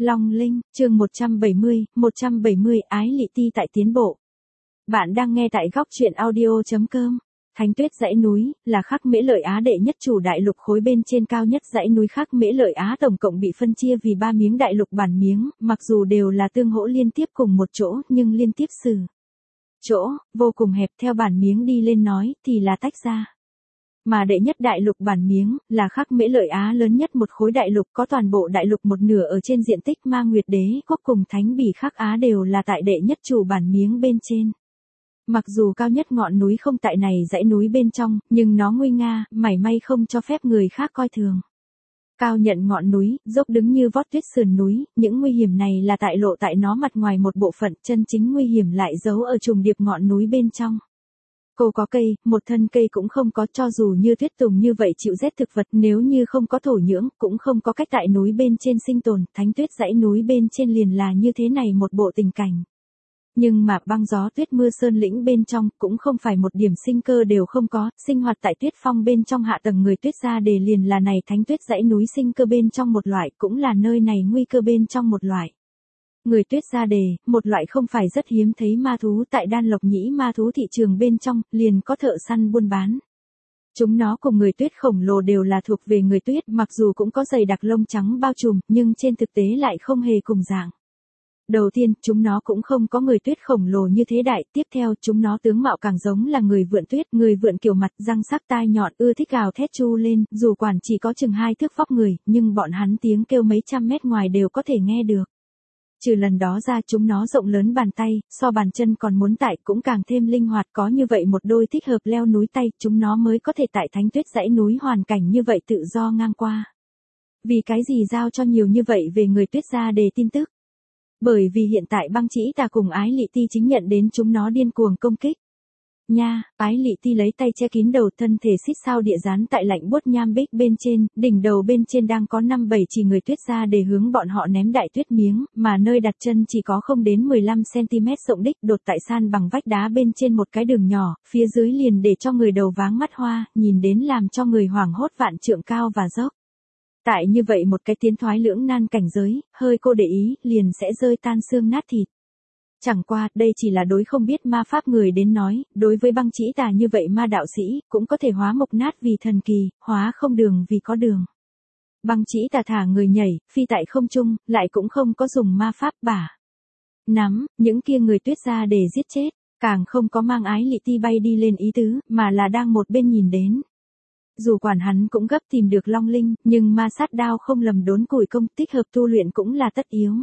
Long Linh, chương 170 Ái Lị Ti tại tiến bộ. Bạn đang nghe tại góc truyện audio.com. Thánh Tuyết dãy núi, là Khắc Mễ Lợi Á đệ nhất chủ đại lục khối bên trên cao nhất dãy núi Khắc Mễ Lợi Á tổng cộng bị phân chia vì 3 miếng đại lục bản miếng, mặc dù đều là tương hỗ liên tiếp cùng một chỗ nhưng liên tiếp chỗ, vô cùng hẹp theo bản miếng đi lên nói thì là tách ra. Mà đệ nhất đại lục bản miếng, là Khắc Mễ Lợi Á lớn nhất một khối đại lục có toàn bộ đại lục một nửa ở trên diện tích Ma Nguyệt Đế quốc cùng Thánh Bỉ Khắc Á đều là tại đệ nhất chủ bản miếng bên trên. Mặc dù cao nhất ngọn núi không tại này dãy núi bên trong, nhưng nó nguy nga, mảy may không cho phép người khác coi thường. Cao nhận ngọn núi, dốc đứng như vót tuyết sườn núi, những nguy hiểm này là tại lộ tại nó mặt ngoài một bộ phận, chân chính nguy hiểm lại giấu ở trùng điệp ngọn núi bên trong. Cô có cây, một thân cây cũng không có, cho dù như tuyết tùng như vậy chịu rét thực vật, nếu như không có thổ nhưỡng, cũng không có cách tại núi bên trên sinh tồn. Thánh Tuyết dãy núi bên trên liền là như thế này một bộ tình cảnh. Nhưng mà băng gió tuyết mưa sơn lĩnh bên trong cũng không phải một điểm sinh cơ đều không có, sinh hoạt tại tuyết phong bên trong hạ tầng người tuyết gia đề liền là này Thánh Tuyết dãy núi sinh cơ bên trong một loại, cũng là nơi này nguy cơ bên trong một loại. Người tuyết gia đề, một loại không phải rất hiếm thấy ma thú tại Đan Lộc Nhĩ ma thú thị trường bên trong, liền có thợ săn buôn bán. Chúng nó cùng người tuyết khổng lồ đều là thuộc về người tuyết, mặc dù cũng có dày đặc lông trắng bao trùm, nhưng trên thực tế lại không hề cùng dạng. Đầu tiên, chúng nó cũng không có người tuyết khổng lồ như thế đại, tiếp theo, chúng nó tướng mạo càng giống là người vượn tuyết, người vượn kiểu mặt, răng sắc tai nhọn, ưa thích gào thét chu lên, dù quản chỉ có chừng 2 thước vóc người, nhưng bọn hắn tiếng kêu mấy trăm mét ngoài đều có thể nghe được. Trừ lần đó ra chúng nó rộng lớn bàn tay, so bàn chân còn muốn tại cũng càng thêm linh hoạt, có như vậy một đôi thích hợp leo núi tay, chúng nó mới có thể tại Thánh Tuyết dãy núi hoàn cảnh như vậy tự do ngang qua. Vì cái gì giao cho nhiều như vậy về người tuyết gia đề tin tức? Bởi vì hiện tại băng chỉ tà cùng Ái Lị Ti chính nhận đến chúng nó điên cuồng công kích. Nha, Ái Lị Ti lấy tay che kín đầu, thân thể xít sao địa dán tại lạnh buốt nham bích bên trên, đỉnh đầu bên trên đang có 5-7 chỉ người tuyết gia để hướng bọn họ ném đại tuyết miếng, mà nơi đặt chân chỉ có không đến 15 cm rộng đích, đột tại san bằng vách đá bên trên một cái đường nhỏ, phía dưới liền để cho người đầu váng mắt hoa, nhìn đến làm cho người hoảng hốt vạn trượng cao và dốc. Tại như vậy một cái tiến thoái lưỡng nan cảnh giới, hơi cô để ý, liền sẽ rơi tan xương nát thịt. Chẳng qua, đây chỉ là đối không biết ma pháp người đến nói, đối với băng chỉ tà như vậy ma đạo sĩ, cũng có thể hóa mộc nát vì thần kỳ, hóa không đường vì có đường. Băng chỉ tà thả người nhảy, phi tại không trung, lại cũng không có dùng ma pháp bả nắm, những kia người tuyết gia để giết chết, càng không có mang Ái Lị Ti bay đi lên ý tứ, mà là đang một bên nhìn đến. Dù quản hắn cũng gấp tìm được Long Linh, nhưng ma sát đao không lầm đốn củi công, tích hợp tu luyện cũng là tất yếu.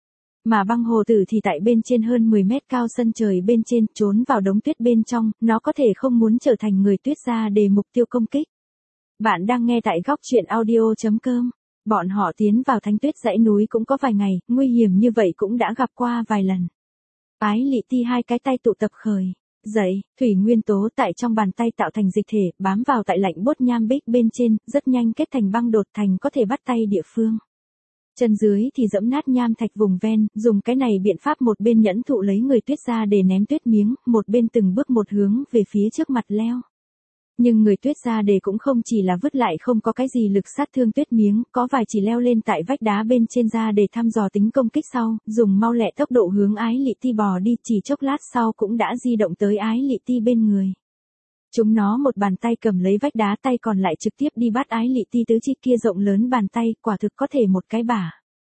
Mà băng hồ tử thì tại bên trên hơn 10 mét cao sân trời bên trên, trốn vào đống tuyết bên trong, nó có thể không muốn trở thành người tuyết gia để mục tiêu công kích. Bạn đang nghe tại góc truyện audio.com. Bọn họ tiến vào Thánh Tuyết dãy núi cũng có vài ngày, nguy hiểm như vậy cũng đã gặp qua vài lần. Ái Lị Ti hai cái tay tụ tập khởi dậy, thủy nguyên tố tại trong bàn tay tạo thành dịch thể, bám vào tại lạnh bốt nham bích bên trên, rất nhanh kết thành băng đột thành có thể bắt tay địa phương. Chân dưới thì dẫm nát nham thạch vùng ven, dùng cái này biện pháp một bên nhẫn thụ lấy người tuyết gia để ném tuyết miếng, một bên từng bước một hướng về phía trước mặt leo. Nhưng người tuyết gia đề cũng không chỉ là vứt lại không có cái gì lực sát thương tuyết miếng, có vài chỉ leo lên tại vách đá bên trên ra để thăm dò tính công kích sau, dùng mau lẹ tốc độ hướng Ái Lị Ti bò đi, chỉ chốc lát sau cũng đã di động tới Ái Lị Ti bên người. Chúng nó một bàn tay cầm lấy vách đá, tay còn lại trực tiếp đi bắt Ái Lị Ti tứ chi kia rộng lớn bàn tay, quả thực có thể một cái bả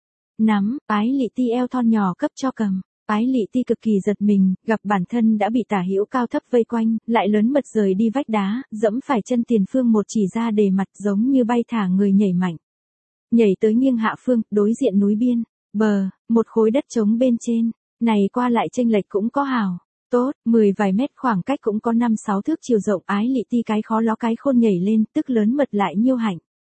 nắm, Ái Lị Ti eo thon nhỏ cấp cho cầm. Ái Lị Ti cực kỳ giật mình, gặp bản thân đã bị tả hữu cao thấp vây quanh, lại lớn mật rời đi vách đá, dẫm phải chân tiền phương một chỉ ra đề mặt giống như bay thả người nhảy mạnh. Nhảy tới nghiêng hạ phương, đối diện núi biên, bờ, một khối đất trống bên trên, này qua lại chênh lệch cũng có hào. Tốt, 10 vài mét khoảng cách cũng có 5-6 thước chiều rộng, Ái Lị Ti cái khó ló cái khôn nhảy lên, tức lớn mật lại nhiêu hạnh.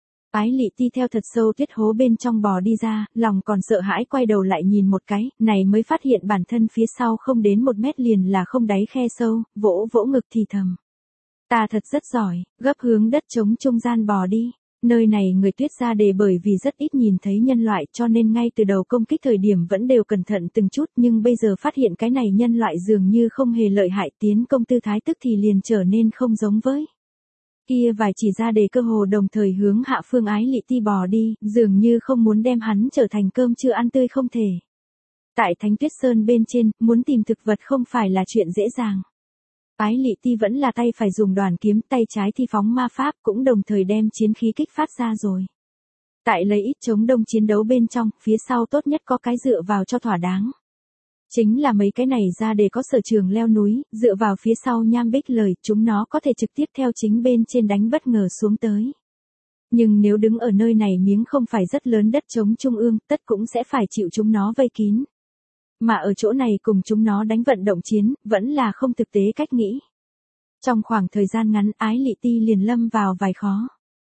Ái Lị Ti theo thật sâu tuyết hố bên trong bò đi ra, lòng còn sợ hãi quay đầu lại nhìn một cái, này mới phát hiện bản thân phía sau không đến 1 mét liền là không đáy khe sâu, vỗ vỗ ngực thì thầm. Ta thật rất giỏi, gấp hướng đất trống trung gian bò đi. Nơi này người tuyết gia đề bởi vì rất ít nhìn thấy nhân loại cho nên ngay từ đầu công kích thời điểm vẫn đều cẩn thận từng chút, nhưng bây giờ phát hiện cái này nhân loại dường như không hề lợi hại, tiến công tư thái tức thì liền trở nên không giống với Kia vài chỉ ra đề cơ hồ đồng thời hướng Hạ Phương Ái Lị Ti bò đi, dường như không muốn đem hắn trở thành cơm chưa ăn tươi không thể. Tại Thánh Tuyết Sơn bên trên, muốn tìm thực vật không phải là chuyện dễ dàng. Ái Lị Ti vẫn là tay phải dùng đoàn kiếm, tay trái thi phóng ma pháp, cũng đồng thời đem chiến khí kích phát ra rồi. Tại lấy ít chống đông chiến đấu bên trong, phía sau tốt nhất có cái dựa vào cho thỏa đáng. Chính là mấy cái này ra để có sở trường leo núi, dựa vào phía sau nham bích lời, chúng nó có thể trực tiếp theo chính bên trên đánh bất ngờ xuống tới. Nhưng nếu đứng ở nơi này miếng không phải rất lớn đất trống trung ương, tất cũng sẽ phải chịu chúng nó vây kín. Mà ở chỗ này cùng chúng nó đánh vận động chiến, vẫn là không thực tế cách nghĩ. Trong khoảng thời gian ngắn, Ái Lị Ti liền lâm vào vài khó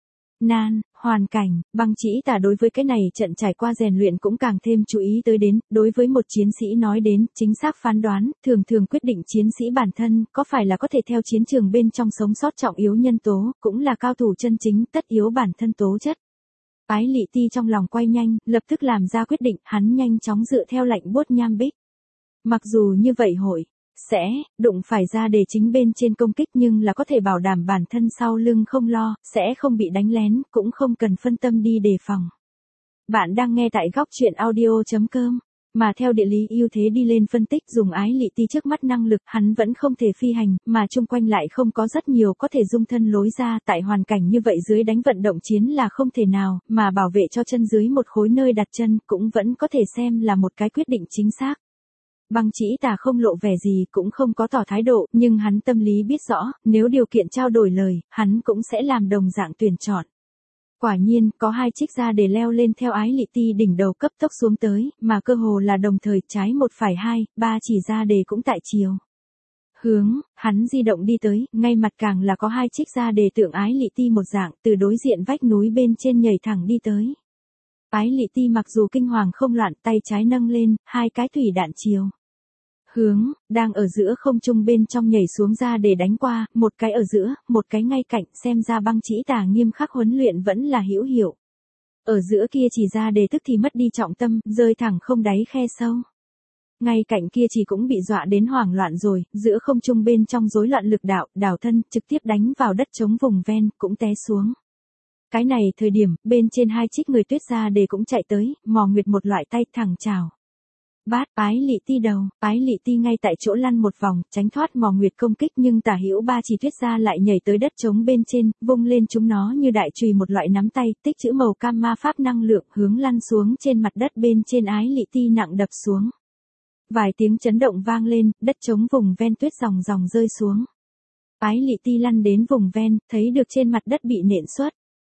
nan, hoàn cảnh, Băng Chỉ Tà đối với cái này trận trải qua rèn luyện cũng càng thêm chú ý tới đến, đối với một chiến sĩ nói đến, chính xác phán đoán, thường quyết định chiến sĩ bản thân, có phải là có thể theo chiến trường bên trong sống sót trọng yếu nhân tố, cũng là cao thủ chân chính, tất yếu bản thân tố chất. Ái Lị Ti trong lòng quay nhanh, lập tức làm ra quyết định, hắn nhanh chóng dựa theo lạnh buốt nham bích. Mặc dù như vậy hội sẽ đụng phải ra để chính bên trên công kích nhưng là có thể bảo đảm bản thân sau lưng không lo, sẽ không bị đánh lén, cũng không cần phân tâm đi đề phòng. Bạn đang nghe tại góc truyện audio.com, mà theo địa lý ưu thế đi lên phân tích dùng Ái Lị Ti trước mắt năng lực, hắn vẫn không thể phi hành, mà chung quanh lại không có rất nhiều có thể dung thân lối ra, tại hoàn cảnh như vậy dưới đánh vận động chiến là không thể nào, mà bảo vệ cho chân dưới một khối nơi đặt chân cũng vẫn có thể xem là một cái quyết định chính xác. Băng Chỉ Tà không lộ vẻ gì cũng không có tỏ thái độ, nhưng hắn tâm lý biết rõ, nếu điều kiện trao đổi lời, hắn cũng sẽ làm đồng dạng tuyển chọn. Quả nhiên, có hai chiếc ra để leo lên theo Ái Lị Ti đỉnh đầu cấp tốc xuống tới, mà cơ hồ là đồng thời trái một phải hai, ba chỉ ra đề cũng tại chiều. Hướng, hắn di động đi tới, ngay mặt càng là có hai chiếc ra đề tượng Ái Lị Ti một dạng, từ đối diện vách núi bên trên nhảy thẳng đi tới. Ái Lị Ti mặc dù kinh hoàng không loạn, tay trái nâng lên, hai cái thủy đạn chiều. Hướng, đang ở giữa không trung bên trong nhảy xuống ra để đánh qua, một cái ở giữa, một cái ngay cạnh, xem ra Băng Chỉ Tà nghiêm khắc huấn luyện vẫn là hữu hiệu. Ở giữa kia chỉ ra đề tức thì mất đi trọng tâm, rơi thẳng không đáy khe sâu. Ngay cạnh kia chỉ cũng bị dọa đến hoảng loạn rồi, giữa không trung bên trong rối loạn lực đạo, đảo thân, trực tiếp đánh vào đất trống vùng ven, cũng té xuống. Cái này thời điểm, bên trên hai chiếc người tuyết ra đề cũng chạy tới, mò nguyệt một loại tay thẳng chào. Bát, Ái Lị Ti đầu, Ái Lị Ti ngay tại chỗ lăn một vòng, tránh thoát mò nguyệt công kích nhưng tả hữu ba chỉ tuyết ra lại nhảy tới đất trống bên trên, vung lên chúng nó như đại chùy một loại nắm tay, tích chữ màu cam ma pháp năng lượng hướng lăn xuống trên mặt đất bên trên Ái Lị Ti nặng đập xuống. Vài tiếng chấn động vang lên, đất trống vùng ven tuyết ròng ròng rơi xuống. Ái Lị Ti lăn đến vùng ven, thấy được trên mặt đất bị nện xuất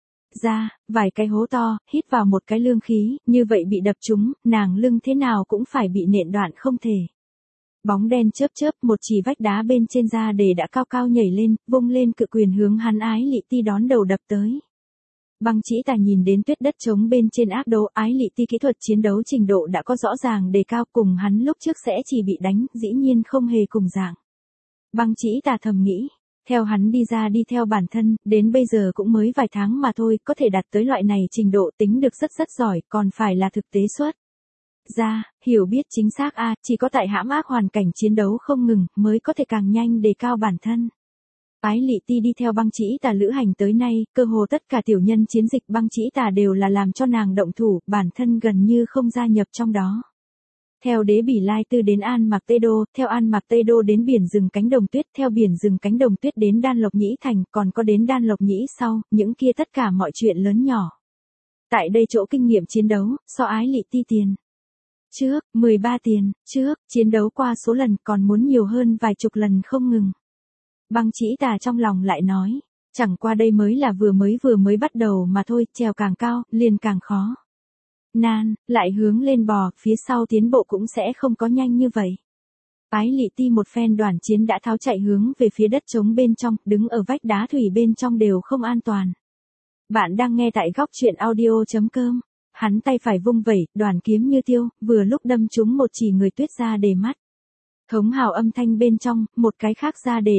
ra, vài cái hố to, hít vào một cái lương khí, như vậy bị đập trúng, nàng lưng thế nào cũng phải bị nện đoạn không thể. Bóng đen chớp chớp, một chỉ vách đá bên trên ra để đã cao cao nhảy lên, vung lên cự quyền hướng hắn Ái Lị Ti đón đầu đập tới. Băng Chỉ Tà nhìn đến tuyết đất trống bên trên áp đấu, Ái Lị Ti kỹ thuật chiến đấu trình độ đã có rõ ràng đề cao, cùng hắn lúc trước sẽ chỉ bị đánh, dĩ nhiên không hề cùng dạng. Băng Chỉ Tà thầm nghĩ. Theo hắn đi ra đi theo bản thân, đến bây giờ cũng mới vài tháng mà thôi, có thể đạt tới loại này trình độ tính được rất giỏi, còn phải là thực tế xuất ra, hiểu biết chính xác chỉ có tại hãm ác hoàn cảnh chiến đấu không ngừng, mới có thể càng nhanh đề cao bản thân. Ái Lị Ti đi theo Băng Chỉ Tà lữ hành tới nay, cơ hồ tất cả tiểu nhân chiến dịch Băng Chỉ Tà đều là làm cho nàng động thủ, bản thân gần như không gia nhập trong đó. Theo đế bỉ Lai Tư đến An Mạc Tê Đô, theo An Mạc Tê Đô đến biển rừng cánh đồng tuyết, theo biển rừng cánh đồng tuyết đến Đan Lộc Nhĩ Thành, còn có đến Đan Lộc Nhĩ sau, những kia tất cả mọi chuyện lớn nhỏ. Tại đây chỗ kinh nghiệm chiến đấu, so Ái Lị Ti tiền trước, 13 tiền trước, chiến đấu qua số lần còn muốn nhiều hơn vài chục lần không ngừng. Băng Chỉ Tà trong lòng lại nói, chẳng qua đây mới là vừa mới bắt đầu mà thôi, trèo càng cao, liền càng khó. Nan, lại hướng lên bò, phía sau tiến bộ cũng sẽ không có nhanh như vậy. Ái Lị Ti một phen đoàn chiến đã tháo chạy hướng về phía đất trống bên trong, đứng ở vách đá thủy bên trong đều không an toàn. Bạn đang nghe tại góc truyện audio.com. Hắn tay phải vung vẩy, đoàn kiếm như tiêu, vừa lúc đâm trúng một chỉ người tuyết ra đề mắt. Thống hào âm thanh bên trong, một cái khác ra đề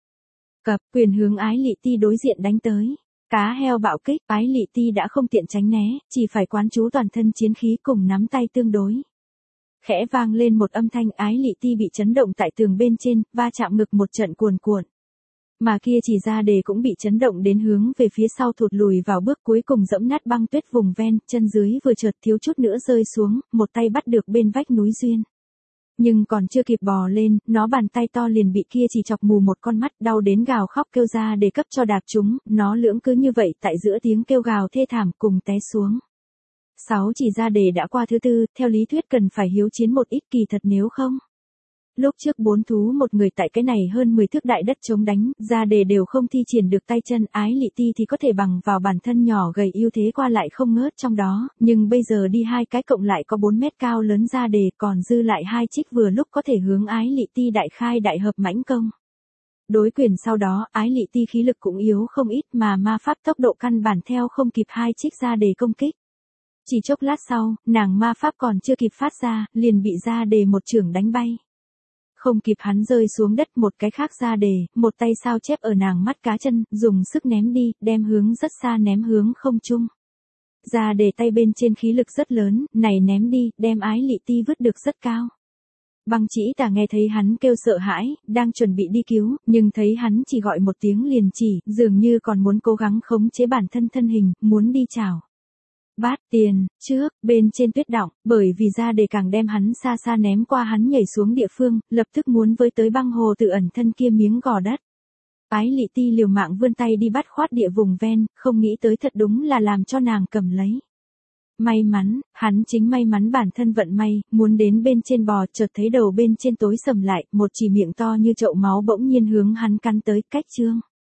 cập, quyền hướng Ái Lị Ti đối diện đánh tới. Cá heo bạo kích, Ái Lị Ti đã không tiện tránh né, chỉ phải quán chú toàn thân chiến khí cùng nắm tay tương đối. Khẽ vang lên một âm thanh, Ái Lị Ti bị chấn động tại tường bên trên, va chạm ngực một trận cuồn cuộn. Mà kia chỉ ra đề cũng bị chấn động đến hướng về phía sau thụt lùi vào bước cuối cùng dẫm nát băng tuyết vùng ven, chân dưới vừa chợt thiếu chút nữa rơi xuống, một tay bắt được bên vách núi duyên. Nhưng còn chưa kịp bò lên, nó bàn tay to liền bị kia chỉ chọc mù một con mắt, đau đến gào khóc kêu ra để cấp cho đạp chúng, nó lưỡng cứ như vậy tại giữa tiếng kêu gào thê thảm cùng té xuống. 6 chỉ ra đề đã qua thứ tư, theo lý thuyết cần phải hiếu chiến một ít, kỳ thật nếu không. Lúc trước 4 thú một người tại cái này hơn 10 thước đại đất chống đánh, ra đề đều không thi triển được tay chân, Ái Lị Ti thì có thể bằng vào bản thân nhỏ gầy ưu thế qua lại không ngớt trong đó, nhưng bây giờ đi 2 cái cộng lại có 4 mét cao lớn ra đề, còn dư lại 2 trích vừa lúc có thể hướng Ái Lị Ti đại khai đại hợp mãnh công. Đối quyền sau đó, Ái Lị Ti khí lực cũng yếu không ít mà ma pháp tốc độ căn bản theo không kịp 2 trích ra đề công kích. Chỉ chốc lát sau, nàng ma pháp còn chưa kịp phát ra, liền bị ra đề một chưởng đánh bay. Không kịp hắn rơi xuống đất, một cái khác ra đề, một tay sao chép ở nàng mắt cá chân, dùng sức ném đi, đem hướng rất xa ném hướng không trung. Ra đề tay bên trên khí lực rất lớn, này ném đi, đem Ái Lị Ti vứt được rất cao. Băng Chỉ Tà nghe thấy hắn kêu sợ hãi, đang chuẩn bị đi cứu, nhưng thấy hắn chỉ gọi một tiếng liền chỉ, dường như còn muốn cố gắng khống chế bản thân thân hình, muốn đi chào. Bát tiền, trước, bên trên tuyết đọng, bởi vì ra đề càng đem hắn xa xa ném qua hắn nhảy xuống địa phương, lập tức muốn với tới băng hồ tự ẩn thân kia miếng gò đất. Ái Lị Ti liều mạng vươn tay đi bắt khoát địa vùng ven, không nghĩ tới thật đúng là làm cho nàng cầm lấy. May mắn, hắn chính may mắn bản thân vận may, muốn đến bên trên bò, chợt thấy đầu bên trên tối sầm lại, một chỉ miệng to như chậu máu bỗng nhiên hướng hắn cắn tới, cách trương.